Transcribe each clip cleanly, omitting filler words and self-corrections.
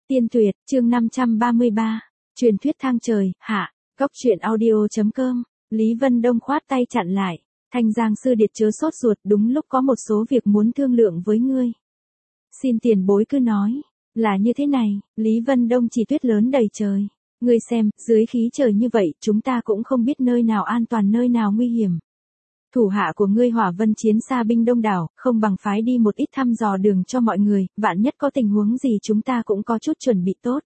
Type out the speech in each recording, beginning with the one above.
Tiên tuyệt, chương 533. Truyền thuyết thang trời, hạ. Góc truyện audio.com. Lý Vân Đông khoát tay chặn lại. Thanh Giang sư điệt chớ sốt ruột, đúng lúc có một số việc muốn thương lượng với ngươi. Xin tiền bối cứ nói. Là như thế này, Lý Vân Đông chỉ tuyết lớn đầy trời. Ngươi xem, dưới khí trời như vậy, chúng ta cũng không biết nơi nào an toàn nơi nào nguy hiểm. Thủ hạ của ngươi Hỏa Vân chiến xa binh đông đảo, không bằng phái đi một ít thăm dò đường cho mọi người, vạn nhất có tình huống gì chúng ta cũng có chút chuẩn bị tốt.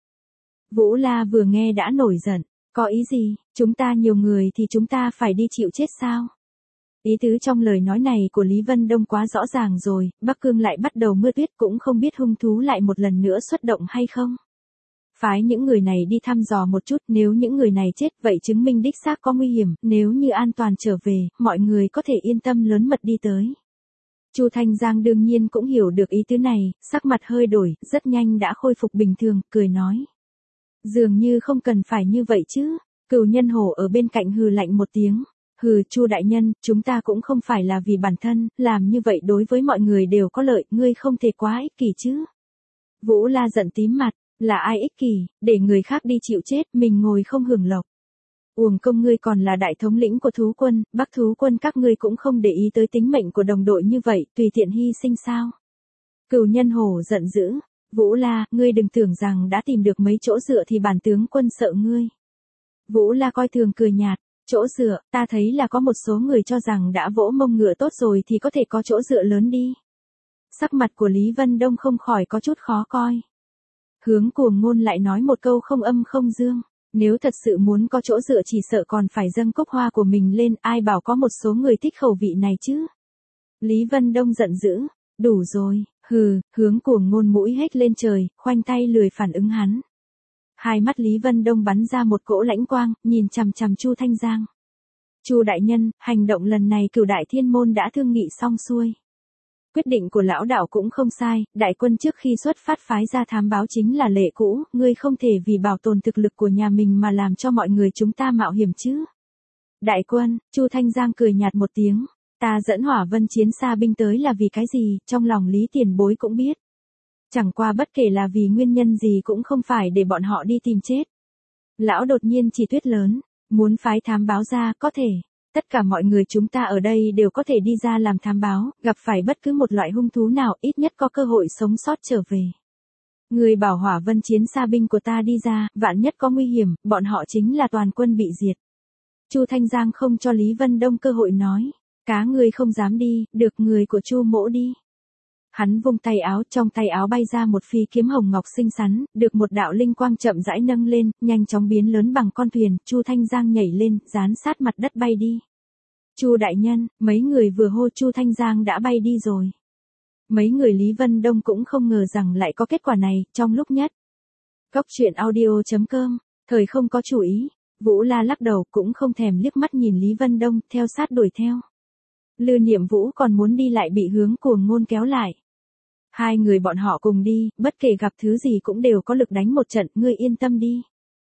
Vũ La vừa nghe đã nổi giận, có ý gì, chúng ta nhiều người thì chúng ta phải đi chịu chết sao? Ý tứ trong lời nói này của Lý Vân Đông quá rõ ràng rồi, Bắc Cương lại bắt đầu mưa tuyết cũng không biết hung thú lại một lần nữa xuất động hay không. Phái những người này đi thăm dò một chút, nếu những người này chết vậy chứng minh đích xác có nguy hiểm, nếu như an toàn trở về, mọi người có thể yên tâm lớn mật đi tới. Chu Thanh Giang đương nhiên cũng hiểu được ý tứ này, sắc mặt hơi đổi, rất nhanh đã khôi phục bình thường, cười nói. Dường như không cần phải như vậy chứ, Cửu Nhân Hổ ở bên cạnh hừ lạnh một tiếng. Hừ, Chu đại nhân, chúng ta cũng không phải là vì bản thân, làm như vậy đối với mọi người đều có lợi, ngươi không thể quá ích kỷ chứ. Vũ La giận tím mặt. Là ai ích kỷ, để người khác đi chịu chết, mình ngồi không hưởng lộc. Uổng công ngươi còn là đại thống lĩnh của thú quân, Bắc thú quân các ngươi cũng không để ý tới tính mệnh của đồng đội như vậy, tùy tiện hy sinh sao. Cửu Nhân Hổ giận dữ, Vũ La, ngươi đừng tưởng rằng đã tìm được mấy chỗ dựa thì bản tướng quân sợ ngươi. Vũ La coi thường cười nhạt, chỗ dựa, ta thấy là có một số người cho rằng đã vỗ mông ngựa tốt rồi thì có thể có chỗ dựa lớn đi. Sắc mặt của Lý Vân Đông không khỏi có chút khó coi. Hướng Cuồng Ngôn lại nói một câu không âm không dương, nếu thật sự muốn có chỗ dựa chỉ sợ còn phải dâng cốc hoa của mình lên, ai bảo có một số người thích khẩu vị này chứ. Lý Vân Đông giận dữ, đủ rồi, hừ, Hướng Cuồng Ngôn mũi hét lên trời, khoanh tay lười phản ứng hắn. Hai mắt Lý Vân Đông bắn ra một cỗ lãnh quang, nhìn chằm chằm Chu Thanh Giang. Chu đại nhân, hành động lần này Cửu Đại Thiên Môn đã thương nghị xong xuôi. Quyết định của lão đạo cũng không sai, đại quân trước khi xuất phát phái ra thám báo chính là lệ cũ, ngươi không thể vì bảo tồn thực lực của nhà mình mà làm cho mọi người chúng ta mạo hiểm chứ. Đại quân, Chu Thanh Giang cười nhạt một tiếng, ta dẫn Hỏa Vân chiến xa binh tới là vì cái gì, trong lòng Lý tiền bối cũng biết. Chẳng qua bất kể là vì nguyên nhân gì cũng không phải để bọn họ đi tìm chết. Lão đột nhiên chỉ tuyết lớn, muốn phái thám báo ra có thể. Tất cả mọi người chúng ta ở đây đều có thể đi ra làm thám báo, gặp phải bất cứ một loại hung thú nào ít nhất có cơ hội sống sót trở về. Người bảo Hỏa Vân chiến xa binh của ta đi ra, vạn nhất có nguy hiểm, bọn họ chính là toàn quân bị diệt. Chu Thanh Giang không cho Lý Vân Đông cơ hội nói, cá người không dám đi, được người của Chu mỗ đi. Hắn vung tay áo, trong tay áo bay ra một phi kiếm hồng ngọc xinh xắn, được một đạo linh quang chậm rãi nâng lên, nhanh chóng biến lớn bằng con thuyền, Chu Thanh Giang nhảy lên, dán sát mặt đất bay đi. Chu đại nhân, mấy người vừa hô Chu Thanh Giang đã bay đi rồi. Mấy người Lý Vân Đông cũng không ngờ rằng lại có kết quả này, trong lúc nhất. Góc truyện audio.com, thời không có chủ ý, Vũ La lắc đầu cũng không thèm liếc mắt nhìn Lý Vân Đông, theo sát đuổi theo. Lư Niệm Vũ còn muốn đi lại bị Hướng Cuồng Ngôn kéo lại. Hai người bọn họ cùng đi, bất kể gặp thứ gì cũng đều có lực đánh một trận, ngươi yên tâm đi.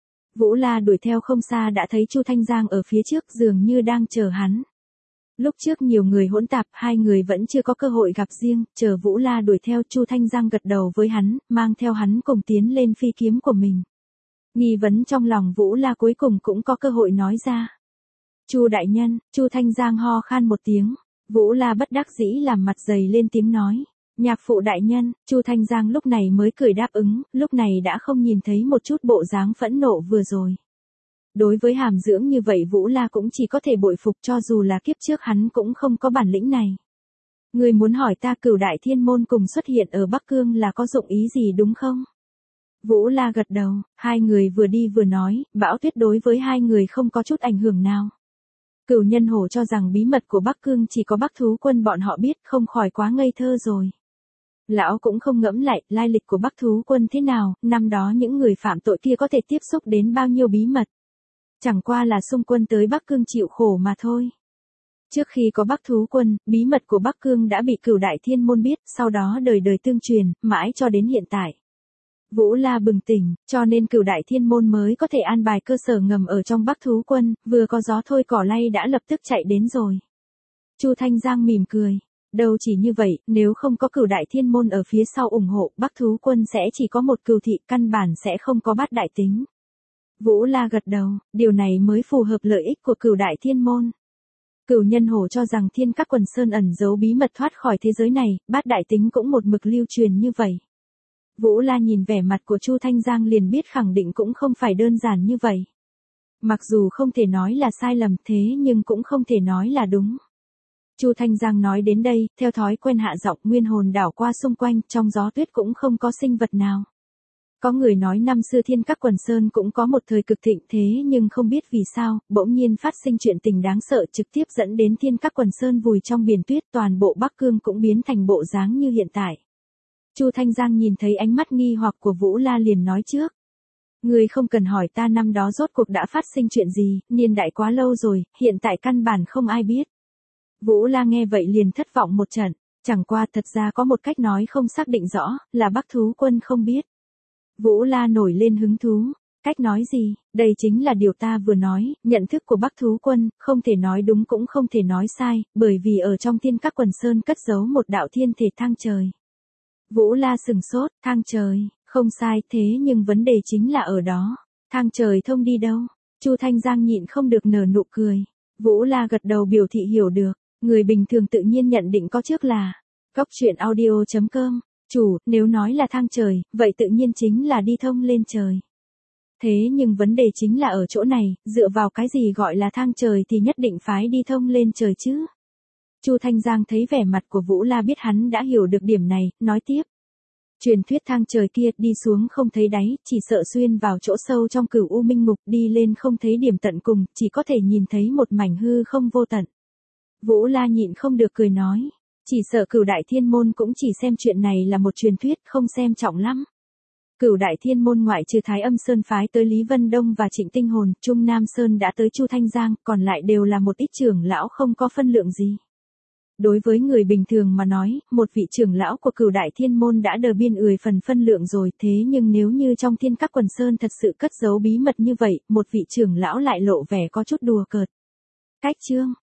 Vũ La đuổi theo không xa đã thấy Chu Thanh Giang ở phía trước dường như đang chờ hắn. Lúc trước nhiều người hỗn tạp, hai người vẫn chưa có cơ hội gặp riêng, chờ Vũ La đuổi theo Chu Thanh Giang gật đầu với hắn, mang theo hắn cùng tiến lên phi kiếm của mình. Nghi vấn trong lòng Vũ La cuối cùng cũng có cơ hội nói ra. Chu đại nhân, Chu Thanh Giang ho khan một tiếng, Vũ La bất đắc dĩ làm mặt dày lên tiếng nói. Nhạc phụ đại nhân, Chu Thanh Giang lúc này mới cười đáp ứng, lúc này đã không nhìn thấy một chút bộ dáng phẫn nộ vừa rồi. Đối với hàm dưỡng như vậy Vũ La cũng chỉ có thể bội phục cho dù là kiếp trước hắn cũng không có bản lĩnh này. Người muốn hỏi ta Cửu Đại Thiên Môn cùng xuất hiện ở Bắc Cương là có dụng ý gì đúng không? Vũ La gật đầu, hai người vừa đi vừa nói, bão tuyết đối với hai người không có chút ảnh hưởng nào. Cửu Nhân Hổ cho rằng bí mật của Bắc Cương chỉ có Bắc thú quân bọn họ biết, không khỏi quá ngây thơ rồi. Lão cũng không ngẫm lại, lai lịch của Bắc thú quân thế nào, năm đó những người phạm tội kia có thể tiếp xúc đến bao nhiêu bí mật. Chẳng qua là xung quân tới Bắc Cương chịu khổ mà thôi. Trước khi có Bắc thú quân, bí mật của Bắc Cương đã bị Cửu Đại Thiên Môn biết, sau đó đời đời tương truyền, mãi cho đến hiện tại. Vũ La bừng tỉnh, cho nên Cửu Đại Thiên Môn mới có thể an bài cơ sở ngầm ở trong Bắc thú quân, vừa có gió thôi cỏ lay đã lập tức chạy đến rồi. Chu Thanh Giang mỉm cười. Đâu chỉ như vậy, nếu không có Cửu Đại Thiên Môn ở phía sau ủng hộ, Bắc Thú Quân sẽ chỉ có một Cửu Thị, căn bản sẽ không có Bát Đại Tính. Vũ La gật đầu, điều này mới phù hợp lợi ích của Cửu Đại Thiên Môn. Cửu Nhân Hổ cho rằng Thiên Các Quần Sơn ẩn giấu bí mật thoát khỏi thế giới này, Bát Đại Tính cũng một mực lưu truyền như vậy. Vũ La nhìn vẻ mặt của Chu Thanh Giang liền biết khẳng định cũng không phải đơn giản như vậy. Mặc dù không thể nói là sai lầm thế nhưng cũng không thể nói là đúng. Chu Thanh Giang nói đến đây, theo thói quen hạ giọng, nguyên hồn đảo qua xung quanh, trong gió tuyết cũng không có sinh vật nào. Có người nói năm xưa Thiên Các Quần Sơn cũng có một thời cực thịnh thế nhưng không biết vì sao, bỗng nhiên phát sinh chuyện tình đáng sợ trực tiếp dẫn đến Thiên Các Quần Sơn vùi trong biển tuyết, toàn bộ Bắc Cương cũng biến thành bộ dáng như hiện tại. Chu Thanh Giang nhìn thấy ánh mắt nghi hoặc của Vũ La liền nói trước. Người không cần hỏi ta năm đó rốt cuộc đã phát sinh chuyện gì, niên đại quá lâu rồi, hiện tại căn bản không ai biết. Vũ La nghe vậy liền thất vọng một trận, chẳng qua thật ra có một cách nói không xác định rõ, là Bắc Thú Quân không biết. Vũ La nổi lên hứng thú, cách nói gì, đây chính là điều ta vừa nói, nhận thức của Bắc Thú Quân, không thể nói đúng cũng không thể nói sai, bởi vì ở trong Thiên Các Quần Sơn cất giấu một đạo thiên thể thang trời. Vũ La sừng sốt, thang trời, không sai thế nhưng vấn đề chính là ở đó, thang trời thông đi đâu? Chu Thanh Giang nhịn không được nở nụ cười. Vũ La gật đầu biểu thị hiểu được, người bình thường tự nhiên nhận định có trước là Cóc Truyện Audio.com, chủ, nếu nói là thang trời, vậy tự nhiên chính là đi thông lên trời. Thế nhưng vấn đề chính là ở chỗ này, dựa vào cái gì gọi là thang trời thì nhất định phải đi thông lên trời chứ? Chu Thanh Giang thấy vẻ mặt của Vũ La biết hắn đã hiểu được điểm này, nói tiếp. Truyền thuyết thang trời kia đi xuống không thấy đáy, chỉ sợ xuyên vào chỗ sâu trong Cửu U Minh Ngục, đi lên không thấy điểm tận cùng, chỉ có thể nhìn thấy một mảnh hư không vô tận. Vũ La nhịn không được cười nói, chỉ sợ Cửu Đại Thiên Môn cũng chỉ xem chuyện này là một truyền thuyết, không xem trọng lắm. Cửu Đại Thiên Môn ngoại trừ Thái Âm Sơn phái tới Lý Vân Đông và Trịnh Tinh Hồn, Trung Nam Sơn đã tới Chu Thanh Giang, còn lại đều là một ít trưởng lão không có phân lượng gì. Đối với người bình thường mà nói, một vị trưởng lão của Cửu Đại Thiên Môn đã đờ biên phần phân lượng rồi, thế nhưng nếu như trong Thiên Các Quần Sơn thật sự cất giấu bí mật như vậy, một vị trưởng lão lại lộ vẻ có chút đùa cợt. Cách chương